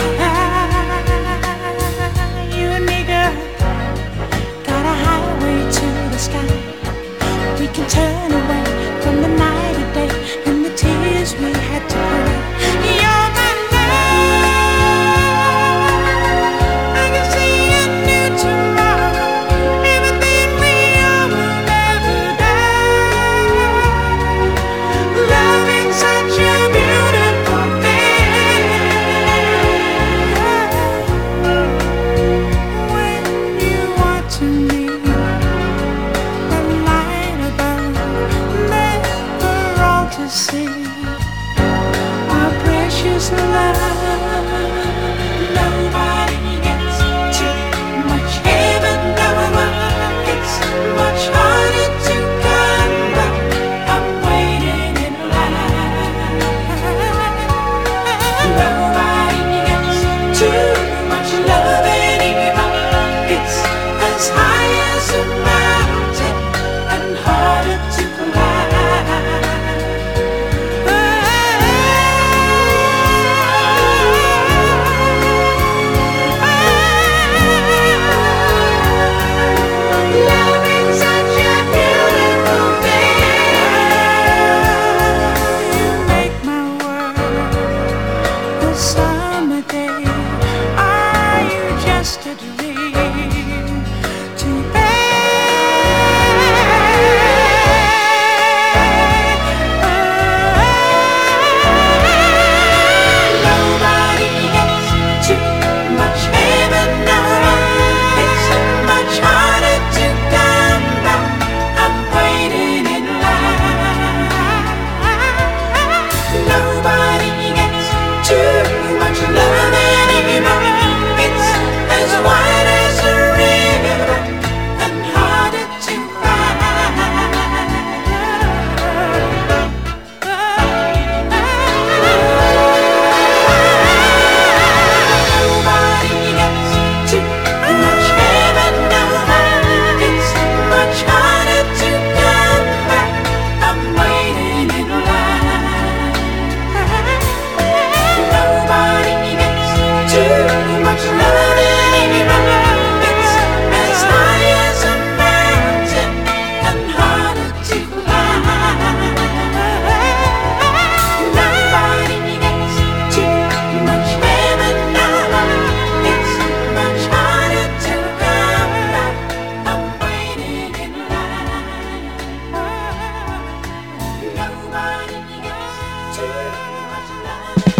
You and me, girl, got a highway to the sky. We can turn away from the night of day and the tears we had to cry. You're my love. I can see a new tomorrow. Everything we are will never die. Love is such a beautiful thing. When you are to me, the light above, never all to see. Our precious love. Nobody gets too much heaven, no one. It's much harder to come by. I'm waiting in line. Nobody gets too much love anymore. It's as high as a mountain and harder to Love is such a beautiful thing. You make my world a summer day. Are you just a dream to Nobody gets too much heaven, no. It's much harder to come by. I'm waiting in line. Nobody gets too much love anymore. It's as wide as a river and harder to Nobody gets too much heaven, no. It's much harder to come back. I'm waiting in line. Nobody gets too much love anymore. It's as high as a mountain and harder to climb. Nobody gets too much heaven, no. It's much harder to come back. I'm waiting in line. Nobody gets too much love.